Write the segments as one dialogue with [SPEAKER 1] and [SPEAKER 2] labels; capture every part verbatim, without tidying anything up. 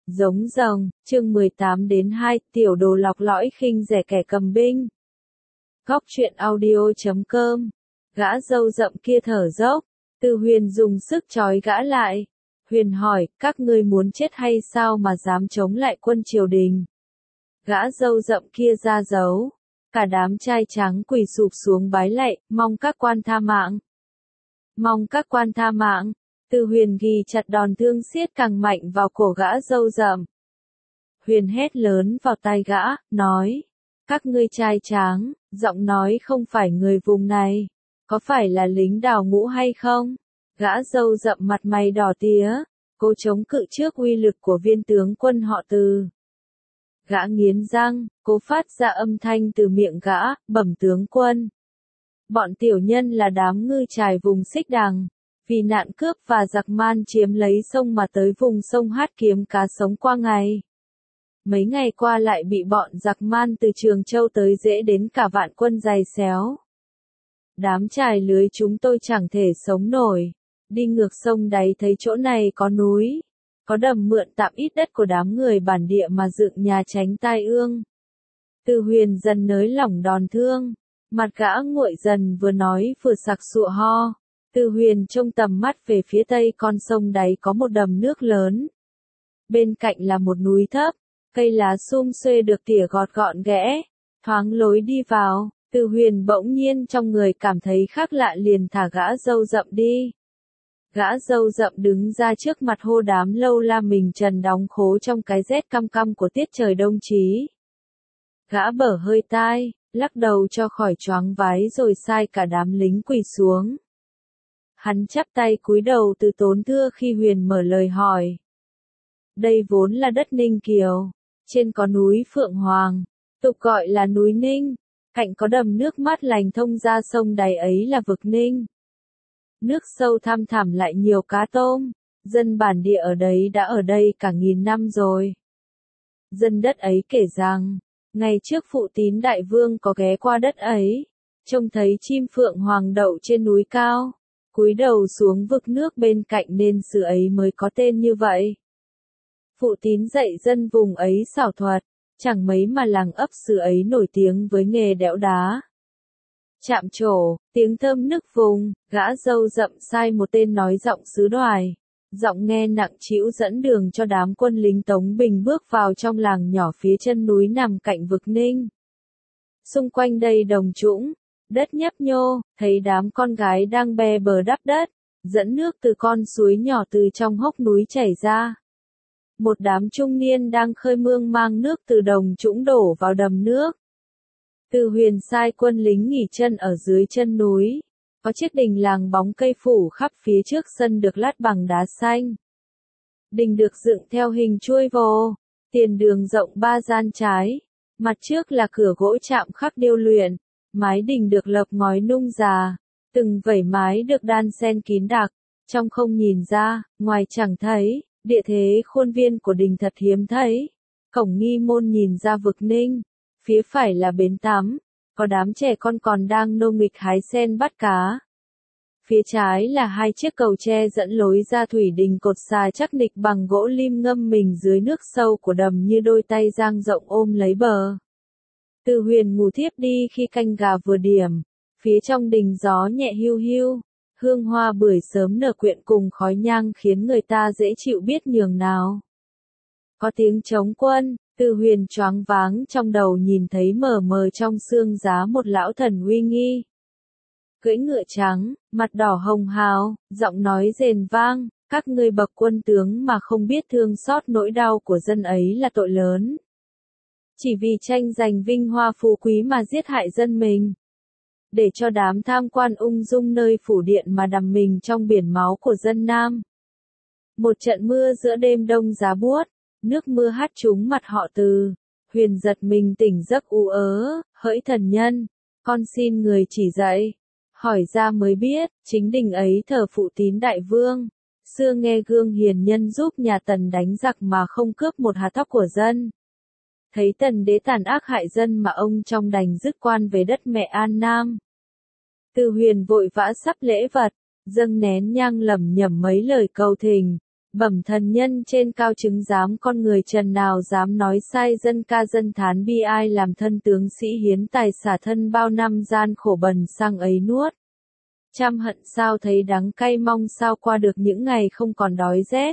[SPEAKER 1] Giống rồng, chương mười tám đến hai, tiểu đồ lọc lõi khinh rẻ kẻ cầm binh. Góc truyện audio chấm com. Gã râu rậm kia thở dốc, Từ Huyền dùng sức trói gã lại. Huyền hỏi, các ngươi muốn chết hay sao mà dám chống lại quân triều đình? Gã râu rậm kia ra dấu. Cả đám trai trắng quỳ sụp xuống bái lạy, mong các quan tha mạng. Mong các quan tha mạng. Từ Huyền ghi chặt đòn thương xiết càng mạnh vào cổ gã râu rậm. Huyền hét lớn vào tai gã, nói. Các ngươi trai tráng, giọng nói không phải người vùng này. Có phải là lính đào ngũ hay không? Gã râu rậm mặt mày đỏ tía, cố chống cự trước uy lực của viên tướng quân họ Từ. Gã nghiến răng, cố phát ra âm thanh từ miệng gã, bẩm tướng quân. Bọn tiểu nhân là đám ngư trài vùng Xích Đằng, vì nạn cướp và giặc man chiếm lấy sông mà tới vùng sông Hát kiếm cá sống qua ngày. Mấy ngày qua lại bị bọn giặc man từ Trường Châu tới dễ đến cả vạn quân giày xéo. Đám trài lưới chúng tôi chẳng thể sống nổi. Đi ngược sông đáy thấy chỗ này có núi, có đầm mượn tạm ít đất của đám người bản địa mà dựng nhà tránh tai ương. Từ Huyền dần nới lỏng đòn thương, mặt gã nguội dần, vừa nói vừa sặc sụa ho. Từ Huyền trông tầm mắt về phía tây con sông đáy có một đầm nước lớn. Bên cạnh là một núi thấp, cây lá sum xuê được tỉa gọt gọn ghẽ, thoáng lối đi vào. Từ Huyền bỗng nhiên trong người cảm thấy khác lạ, liền thả gã râu rậm đi. Gã râu rậm đứng ra trước mặt hô đám lâu la mình trần đóng khố trong cái rét căm căm của tiết trời đông chí. Gã bở hơi tai, lắc đầu cho khỏi choáng vái rồi sai cả đám lính quỳ xuống. Hắn chắp tay cúi đầu từ tốn thưa khi Huyền mở lời hỏi. Đây vốn là đất Ninh Kiều, trên có núi Phượng Hoàng, tục gọi là núi Ninh, cạnh có đầm nước mát lành thông ra sông đáy ấy là vực Ninh. Nước sâu thăm thẳm lại nhiều cá tôm, dân bản địa ở đấy đã ở đây cả nghìn năm rồi. Dân đất ấy kể rằng, ngày trước Phụ Tín Đại Vương có ghé qua đất ấy, trông thấy chim phượng hoàng đậu trên núi cao, cúi đầu xuống vực nước bên cạnh nên xứ ấy mới có tên như vậy. Phụ Tín dạy dân vùng ấy xảo thuật, chẳng mấy mà làng ấp xứ ấy nổi tiếng với nghề đẽo đá. Chạm trổ, tiếng thơm nức vùng, gã râu rậm sai một tên nói giọng xứ Đoài. Giọng nghe nặng trĩu dẫn đường cho đám quân lính Tống Bình bước vào trong làng nhỏ phía chân núi nằm cạnh vực Ninh. Xung quanh đây đồng trũng, đất nhấp nhô, thấy đám con gái đang bè bờ đắp đất, dẫn nước từ con suối nhỏ từ trong hốc núi chảy ra. Một đám trung niên đang khơi mương mang nước từ đồng trũng đổ vào đầm nước. Từ Huyền sai quân lính nghỉ chân ở dưới chân núi. Có chiếc đình làng bóng cây phủ khắp phía trước sân được lát bằng đá xanh. Đình được dựng theo hình chuôi vồ, tiền đường rộng ba gian trái. Mặt trước là cửa gỗ chạm khắc điêu luyện, mái đình được lợp ngói nung già, từng vẩy mái được đan xen kín đặc, trong không nhìn ra, ngoài chẳng thấy, địa thế khuôn viên của đình thật hiếm thấy. Cổng nghi môn nhìn ra vực Ninh, phía phải là bến tắm, có đám trẻ con còn đang nô nghịch hái sen bắt cá. Phía trái là hai chiếc cầu tre dẫn lối ra thủy đình cột xà chắc nịch bằng gỗ lim ngâm mình dưới nước sâu của đầm như đôi tay dang rộng ôm lấy bờ. Từ Huyền ngủ thiếp đi khi canh gà vừa điểm, phía trong đình gió nhẹ hiu hiu, hương hoa bưởi sớm nở quyện cùng khói nhang khiến người ta dễ chịu biết nhường nào. Có tiếng trống quân. Từ Huyền choáng váng trong đầu nhìn thấy mờ mờ trong sương giá một lão thần uy nghi. Cưỡi ngựa trắng, mặt đỏ hồng hào, giọng nói rền vang, các ngươi bậc quân tướng mà không biết thương xót nỗi đau của dân ấy là tội lớn. Chỉ vì tranh giành vinh hoa phú quý mà giết hại dân mình. Để cho đám tham quan ung dung nơi phủ điện mà đắm mình trong biển máu của dân Nam. Một trận mưa giữa đêm đông giá buốt. Nước mưa hát trúng mặt họ Từ. Huyền giật mình tỉnh giấc u ớ, hỡi thần nhân, con xin người chỉ dạy. Hỏi ra mới biết, chính đình ấy thờ Phụ Tín Đại Vương. Xưa nghe gương hiền nhân giúp nhà Tần đánh giặc mà không cướp một hạt tóc của dân. Thấy Tần đế tàn ác hại dân mà ông trong đành dứt quan về đất mẹ An Nam. Từ Huyền vội vã sắp lễ vật, dâng nén nhang lẩm nhẩm mấy lời cầu thỉnh. Bẩm thần nhân trên cao chứng giám con người trần nào dám nói sai dân ca dân thán bi ai làm thân tướng sĩ hiến tài xả thân bao năm gian khổ bần sang ấy nuốt. Trăm hận sao thấy đắng cay mong sao qua được những ngày không còn đói rét.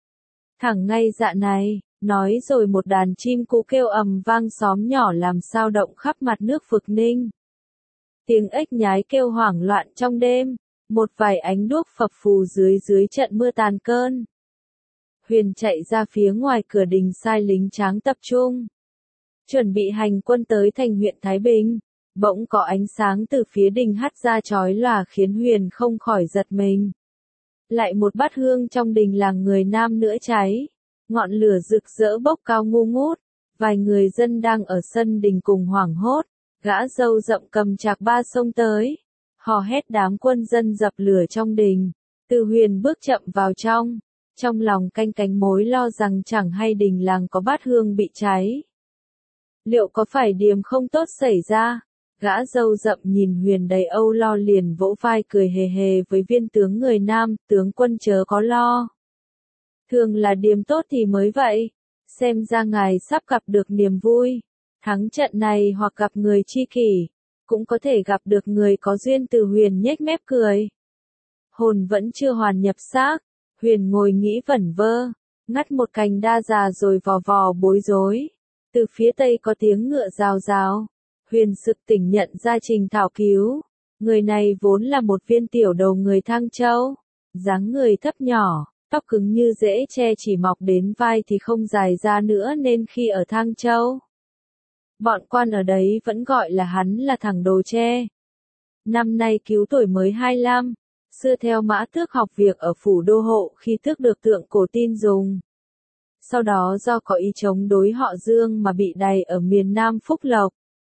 [SPEAKER 1] Thẳng ngay dạ này, nói rồi một đàn chim cú kêu ầm vang xóm nhỏ làm sao động khắp mặt nước Phực Ninh. Tiếng ếch nhái kêu hoảng loạn trong đêm, một vài ánh đuốc phập phù dưới dưới trận mưa tàn cơn. Huyền chạy ra phía ngoài cửa đình sai lính tráng tập trung. Chuẩn bị hành quân tới thành huyện Thái Bình. Bỗng có ánh sáng từ phía đình hắt ra chói lòa khiến Huyền không khỏi giật mình. Lại một bát hương trong đình làng người nam nữa cháy. Ngọn lửa rực rỡ bốc cao ngu ngút. Vài người dân đang ở sân đình cùng hoảng hốt. Gã râu rậm cầm chạc ba xông tới. Hò hét đám quân dân dập lửa trong đình. Từ Huyền bước chậm vào trong. Trong lòng canh cánh mối lo rằng chẳng hay đình làng có bát hương bị cháy. Liệu có phải điềm không tốt xảy ra? Gã râu rậm nhìn Huyền đầy âu lo liền vỗ vai cười hề hề với viên tướng người nam, tướng quân chớ có lo. Thường là điềm tốt thì mới vậy, xem ra ngài sắp gặp được niềm vui. Thắng trận này hoặc gặp người tri kỷ, cũng có thể gặp được người có duyên. Từ Huyền nhếch mép cười. Hồn vẫn chưa hoàn nhập xác, Huyền ngồi nghĩ vẩn vơ, ngắt một cành đa già rồi vò vò bối rối. Từ phía tây có tiếng ngựa rào rào. Huyền sực tỉnh nhận ra Trình Thảo Cứu. Người này vốn là một viên tiểu đầu người Thang Châu. Dáng người thấp nhỏ, tóc cứng như rễ tre chỉ mọc đến vai thì không dài ra nữa nên khi ở Thang Châu, bọn quan ở đấy vẫn gọi là hắn là thằng đồ tre. Năm nay Cứu tuổi mới hai mươi lăm, xưa theo Mã Tước học việc ở phủ đô hộ khi tước được tượng cổ tin dùng. Sau đó do có ý chống đối họ Dương mà bị đày ở miền Nam Phúc Lộc.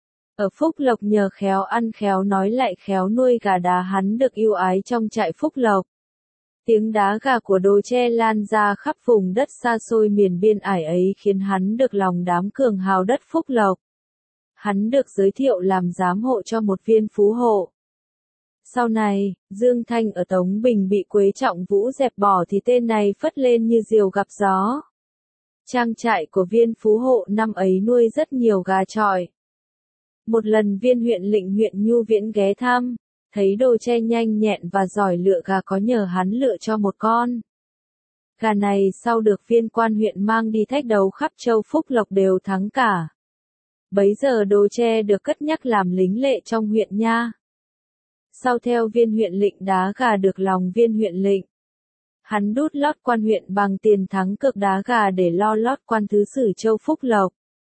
[SPEAKER 1] Ở Phúc Lộc nhờ khéo ăn khéo nói lại khéo nuôi gà đá hắn được yêu ái trong trại Phúc Lộc. Tiếng đá gà của đồ tre lan ra khắp vùng đất xa xôi miền biên ải ấy khiến hắn được lòng đám cường hào đất Phúc Lộc. Hắn được giới thiệu làm giám hộ cho một viên phú hộ. Sau này, Dương Thanh ở Tống Bình bị Quế Trọng Vũ dẹp bỏ thì tên này phất lên như diều gặp gió. Trang trại của viên phú hộ năm ấy nuôi rất nhiều gà chọi. Một lần viên huyện lệnh huyện Nhu Viễn ghé thăm, thấy đồ tre nhanh nhẹn và giỏi lựa gà có nhờ hắn lựa cho một con. Gà này sau được viên quan huyện mang đi thách đấu khắp châu Phúc Lộc đều thắng cả. Bấy giờ đồ tre được cất nhắc làm lính lệ trong huyện nha. Sau theo viên huyện lệnh đá gà được lòng viên huyện lệnh. Hắn đút lót quan huyện bằng tiền thắng cược đá gà để lo lót quan thứ sử châu Phúc Lộc.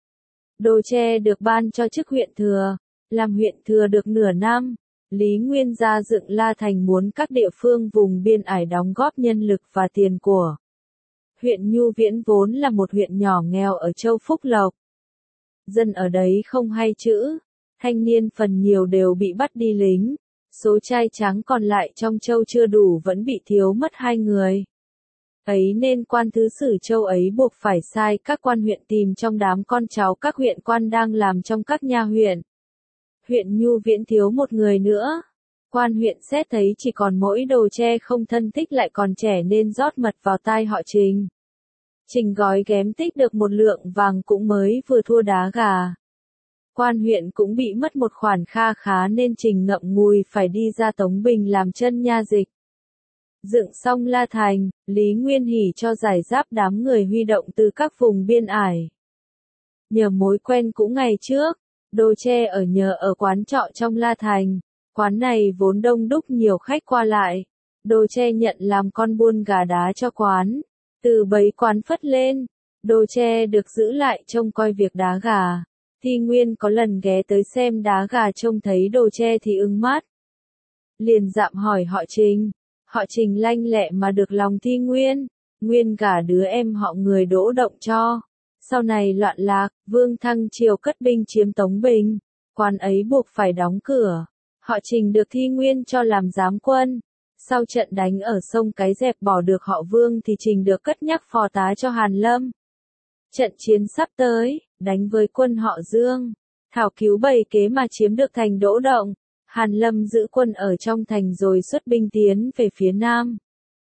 [SPEAKER 1] Đồ tre được ban cho chức huyện thừa, làm huyện thừa được nửa năm. Lý Nguyên ra dựng La Thành muốn các địa phương vùng biên ải đóng góp nhân lực và tiền của. Huyện Nhu Viễn vốn là một huyện nhỏ nghèo ở châu Phúc Lộc. Dân ở đấy không hay chữ, thanh niên phần nhiều đều bị bắt đi lính. Số trai tráng còn lại trong châu chưa đủ vẫn bị thiếu mất hai người. Ấy nên quan thứ sử châu ấy buộc phải sai các quan huyện tìm trong đám con cháu các huyện quan đang làm trong các nha huyện. Huyện Nhu Viễn thiếu một người nữa. Quan huyện xét thấy chỉ còn mỗi đồ tre không thân thích lại còn trẻ nên rót mật vào tai họ Trình. Trình gói ghém tích được một lượng vàng cũng mới vừa thua đá gà. Quan huyện cũng bị mất một khoản kha khá nên Trình ngậm ngùi phải đi ra Tống Bình làm chân nha dịch. Dựng xong La Thành, Lý Nguyên hỉ cho giải giáp đám người huy động từ các vùng biên ải. Nhờ mối quen cũ ngày trước, đồ tre ở nhờ ở quán trọ trong La Thành. Quán này vốn đông đúc nhiều khách qua lại. Đồ tre nhận làm con buôn gà đá cho quán. Từ bấy quán phất lên, đồ tre được giữ lại trông coi việc đá gà. Thi Nguyên có lần ghé tới xem đá gà trông thấy đồ tre thì ưng mắt. Liền dạm hỏi họ Trình. Họ Trình lanh lẹ mà được lòng Thi Nguyên. Nguyên cả đứa em họ người đỗ động cho. Sau này loạn lạc, Vương Thăng Triều cất binh chiếm Tống Bình. Quán ấy buộc phải đóng cửa. Họ Trình được Thi Nguyên cho làm giám quân. Sau trận đánh ở sông Cái Dẹp bỏ được họ Vương thì Trình được cất nhắc phò tá cho Hàn Lâm. Trận chiến sắp tới, đánh với quân họ Dương. Thảo Cứu bày kế mà chiếm được thành Đỗ Động. Hàn Lâm giữ quân ở trong thành rồi xuất binh tiến về phía nam.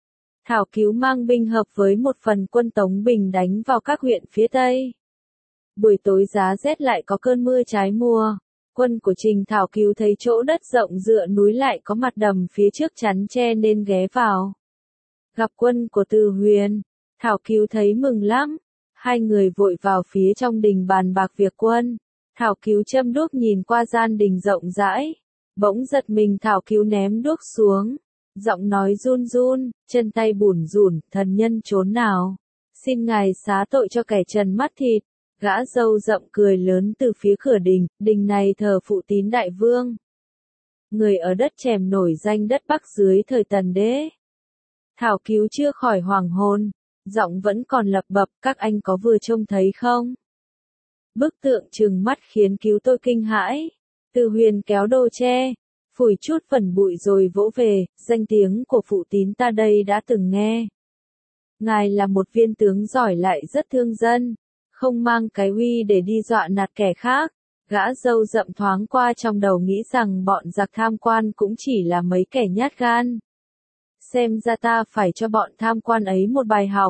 [SPEAKER 1] Thảo Cứu mang binh hợp với một phần quân Tống Bình đánh vào các huyện phía Tây. Buổi tối giá rét lại có cơn mưa trái mùa. Quân của Trình Thảo Cứu thấy chỗ đất rộng dựa núi lại có mặt đầm phía trước chắn che nên ghé vào. Gặp quân của Từ Huyền, Thảo Cứu thấy mừng lắm. Hai người vội vào phía trong đình bàn bạc việc quân. Thảo Cứu châm đuốc nhìn qua gian đình rộng rãi. Bỗng giật mình, Thảo Cứu ném đuốc xuống. Giọng nói run run, chân tay bủn rủn, thần nhân trốn nào. Xin ngài xá tội cho kẻ trần mắt thịt. Gã râu rậm cười lớn từ phía cửa đình, đình này thờ Phụ Tín Đại Vương. Người ở đất Chèm nổi danh đất Bắc dưới thời Tần Đế. Thảo Cứu chưa khỏi hoàng hôn, giọng vẫn còn lập bập, các anh có vừa trông thấy không? Bức tượng trừng mắt khiến Cứu tôi kinh hãi. Từ Huyền kéo đồ tre, phủi chút phần bụi rồi vỗ về, danh tiếng của Phụ Tín ta đây đã từng nghe. Ngài là một viên tướng giỏi lại rất thương dân, không mang cái uy để đi dọa nạt kẻ khác. Gã râu rậm thoáng qua trong đầu nghĩ rằng bọn giặc tham quan cũng chỉ là mấy kẻ nhát gan. Xem ra ta phải cho bọn tham quan ấy một bài học.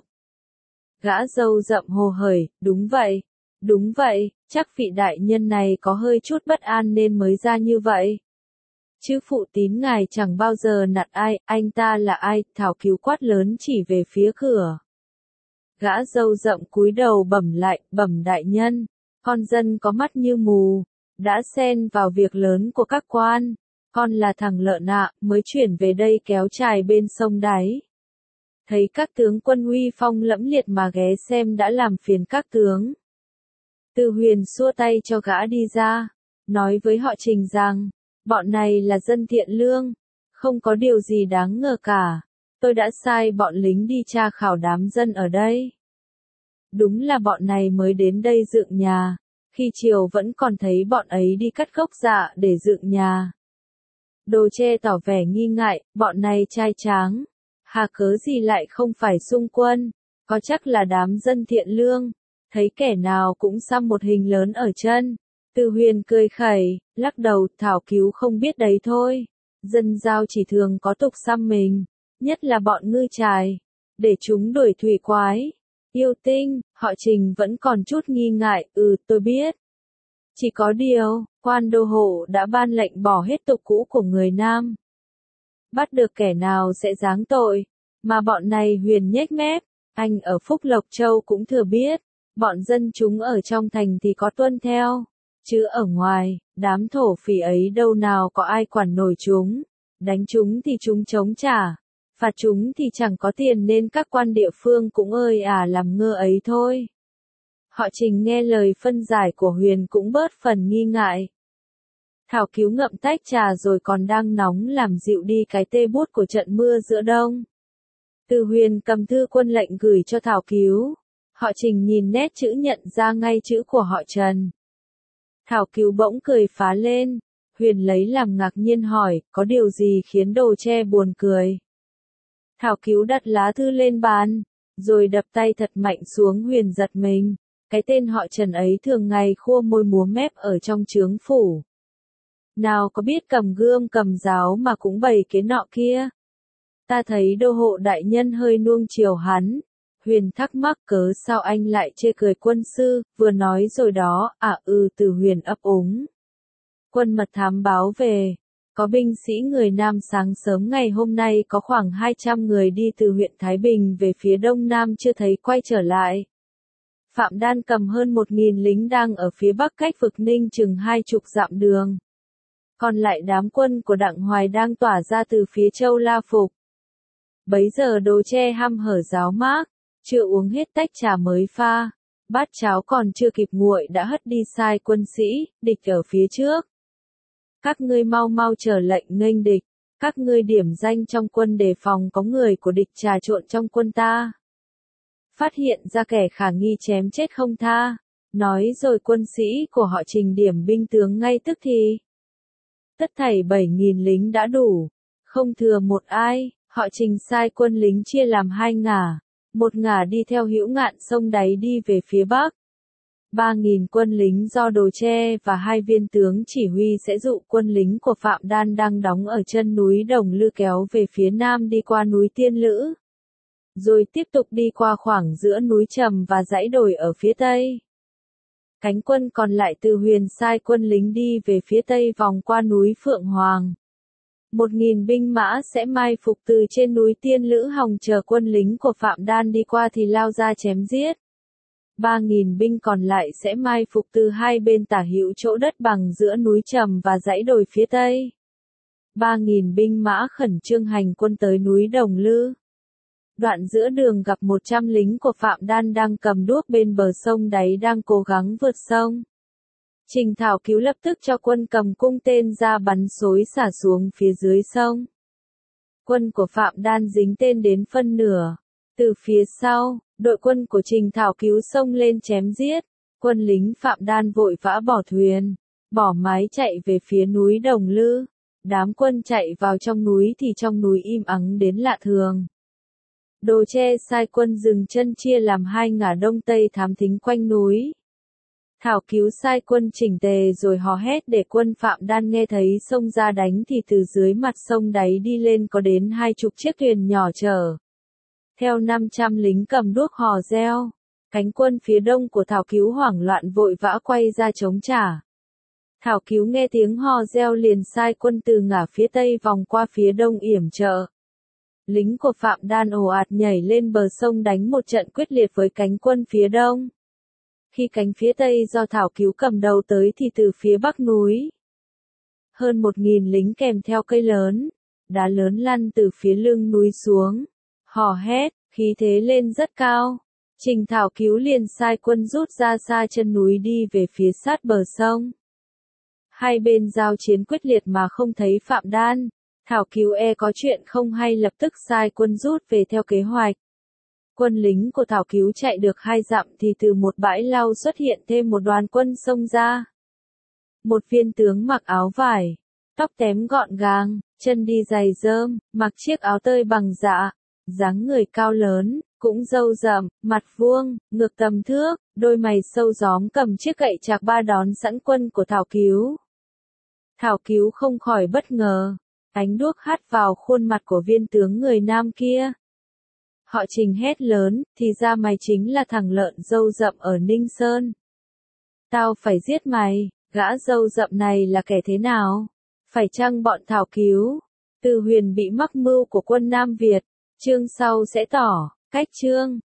[SPEAKER 1] Gã râu rậm hồ hởi, đúng vậy, đúng vậy, chắc vị đại nhân này có hơi chút bất an nên mới ra như vậy. Chứ Phụ Tín ngài chẳng bao giờ nạt ai, anh ta là ai? Thảo Cứu quát lớn chỉ về phía cửa. Gã râu rậm cúi đầu bẩm lại, bẩm đại nhân, con dân có mắt như mù, đã xen vào việc lớn của các quan, con là thằng lợn ạ, mới chuyển về đây kéo trài bên sông đáy. Thấy các tướng quân uy phong lẫm liệt mà ghé xem đã làm phiền các tướng. Từ Huyền xua tay cho gã đi ra, nói với họ Trình rằng, bọn này là dân thiện lương, không có điều gì đáng ngờ cả. Tôi đã sai bọn lính đi tra khảo đám dân ở đây. Đúng là bọn này mới đến đây dựng nhà, khi chiều vẫn còn thấy bọn ấy đi cắt gốc dạ để dựng nhà. Đồ Tre tỏ vẻ nghi ngại, bọn này trai tráng, hà cớ gì lại không phải xung quân, có chắc là đám dân thiện lương, thấy kẻ nào cũng xăm một hình lớn ở chân. Từ Huyền cười khẩy, lắc đầu, Thảo Cứu không biết đấy thôi, dân giao chỉ thường có tục xăm mình, nhất là bọn ngư trài, để chúng đuổi thủy quái. Yêu Tinh, họ Trình vẫn còn chút nghi ngại, ừ, tôi biết. Chỉ có điều, quan đô hộ đã ban lệnh bỏ hết tục cũ của người Nam. Bắt được kẻ nào sẽ giáng tội, mà bọn này Huyền nhếch mép, anh ở Phúc Lộc Châu cũng thừa biết, bọn dân chúng ở trong thành thì có tuân theo, chứ ở ngoài, đám thổ phỉ ấy đâu nào có ai quản nổi chúng, đánh chúng thì chúng chống trả. Phạt chúng thì chẳng có tiền nên các quan địa phương cũng ơi à làm ngơ ấy thôi. Họ Trình nghe lời phân giải của Huyền cũng bớt phần nghi ngại. Thảo Cứu ngậm tách trà rồi còn đang nóng làm dịu đi cái tê bút của trận mưa giữa đông. Từ Huyền cầm thư quân lệnh gửi cho Thảo Cứu. Họ Trình nhìn nét chữ nhận ra ngay chữ của họ Trần. Thảo Cứu bỗng cười phá lên. Huyền lấy làm ngạc nhiên hỏi, có điều gì khiến Đồ Tre buồn cười? Thảo Cứu đặt lá thư lên bàn, rồi đập tay thật mạnh xuống. Huyền giật mình, cái tên họ Trần ấy thường ngày khua môi múa mép ở trong trướng phủ. Nào có biết cầm gươm cầm giáo mà cũng bày cái nọ kia. Ta thấy đô hộ đại nhân hơi nuông chiều hắn. Huyền thắc mắc cớ sao anh lại chê cười quân sư, vừa nói rồi đó, à ừ Từ Huyền ấp úng. Quân mật thám báo về. Có binh sĩ người Nam sáng sớm ngày hôm nay có khoảng hai trăm người đi từ huyện Thái Bình về phía đông nam chưa thấy quay trở lại. Phạm Đan cầm hơn một nghìn lính đang ở phía bắc cách vực Ninh chừng hai chục dặm đường. Còn lại đám quân của Đặng Hoài đang tỏa ra từ phía Châu La Phục. Bấy giờ Đồ Tre hăm hở ráo mác, chưa uống hết tách trà mới pha. Bát cháo còn chưa kịp nguội đã hất đi sai quân sĩ, địch ở phía trước. Các ngươi mau mau chờ lệnh nghênh địch, các ngươi điểm danh trong quân đề phòng có người của địch trà trộn trong quân ta. Phát hiện ra kẻ khả nghi chém chết không tha, nói rồi quân sĩ của họ Trình điểm binh tướng ngay tức thì. Tất thảy bảy nghìn lính đã đủ, không thừa một ai, họ Trình sai quân lính chia làm hai ngả, một ngả đi theo Hữu Ngạn sông đáy đi về phía bắc. Ba nghìn quân lính do Đồ Tre và hai viên tướng chỉ huy sẽ dụ quân lính của Phạm Đan đang đóng ở chân núi Đồng Lư kéo về phía nam đi qua núi Tiên Lữ. rồi tiếp tục đi qua khoảng giữa núi Trầm và dãy đồi ở phía tây. Cánh quân còn lại Từ Huyền sai quân lính đi về phía tây vòng qua núi Phượng Hoàng. Một nghìn binh mã sẽ mai phục từ trên núi Tiên Lữ Hồng chờ quân lính của Phạm Đan đi qua thì lao ra chém giết. Ba nghìn binh còn lại sẽ mai phục từ hai bên tả hữu chỗ đất bằng giữa núi Trầm và dãy đồi phía tây. Ba nghìn binh mã khẩn trương hành quân tới núi Đồng Lư. Đoạn giữa đường gặp một trăm lính của Phạm Đan đang cầm đuốc bên bờ sông đáy đang cố gắng vượt sông. Trình Thảo Cứu lập tức cho quân cầm cung tên ra bắn xối xả xuống phía dưới sông. Quân của Phạm Đan dính tên đến phân nửa. Từ phía sau, đội quân của Trình Thảo Cứu xông lên chém giết. Quân lính Phạm Đan vội vã bỏ thuyền, bỏ mái chạy về phía núi Đồng Lư. Đám quân chạy vào trong núi thì trong núi im ắng đến lạ thường. Đồ Tre sai quân dừng chân chia làm hai ngả đông tây thám thính quanh núi. Thảo Cứu sai quân chỉnh tề rồi hò hét để quân Phạm Đan nghe thấy xông ra đánh thì từ dưới mặt sông đáy đi lên có đến hai chục chiếc thuyền nhỏ chở theo năm trăm lính cầm đuốc hò reo. Cánh quân phía đông của Thảo Cứu hoảng loạn vội vã quay ra chống trả. Thảo Cứu nghe tiếng hò reo liền sai quân từ ngả phía tây vòng qua phía đông yểm trợ. Lính của Phạm Đan ồ ạt nhảy lên bờ sông đánh một trận quyết liệt với cánh quân phía đông. Khi cánh phía tây do Thảo Cứu cầm đầu tới thì từ phía bắc núi, hơn một nghìn lính kèm theo cây lớn, đá lớn lăn từ phía lưng núi xuống, hò hét, khí thế lên rất cao. Trình Thảo Cứu liền sai quân rút ra xa chân núi đi về phía sát bờ sông. Hai bên giao chiến quyết liệt mà không thấy Phạm Đan. Thảo Cứu e có chuyện không hay lập tức sai quân rút về theo kế hoạch. Quân lính của Thảo Cứu chạy được hai dặm thì từ một bãi lau xuất hiện thêm một đoàn quân xông ra. Một viên tướng mặc áo vải, tóc tém gọn gàng, chân đi giày rơm, mặc chiếc áo tơi bằng dạ, dáng người cao lớn, cũng râu rậm, mặt vuông, ngực tầm thước, đôi mày sâu gióm cầm chiếc gậy chạc ba đón sẵn quân của Thảo Cứu. Thảo Cứu không khỏi bất ngờ, ánh đuốc hắt vào khuôn mặt của viên tướng người nam kia. Họ Trình hét lớn, thì ra mày chính là thằng lợn râu rậm ở Ninh Sơn. Tao phải giết mày, gã râu rậm này là kẻ thế nào? Phải chăng bọn Thảo Cứu? Từ Huyền bị mắc mưu của quân Nam Việt, chương sau sẽ tỏ, cách chương.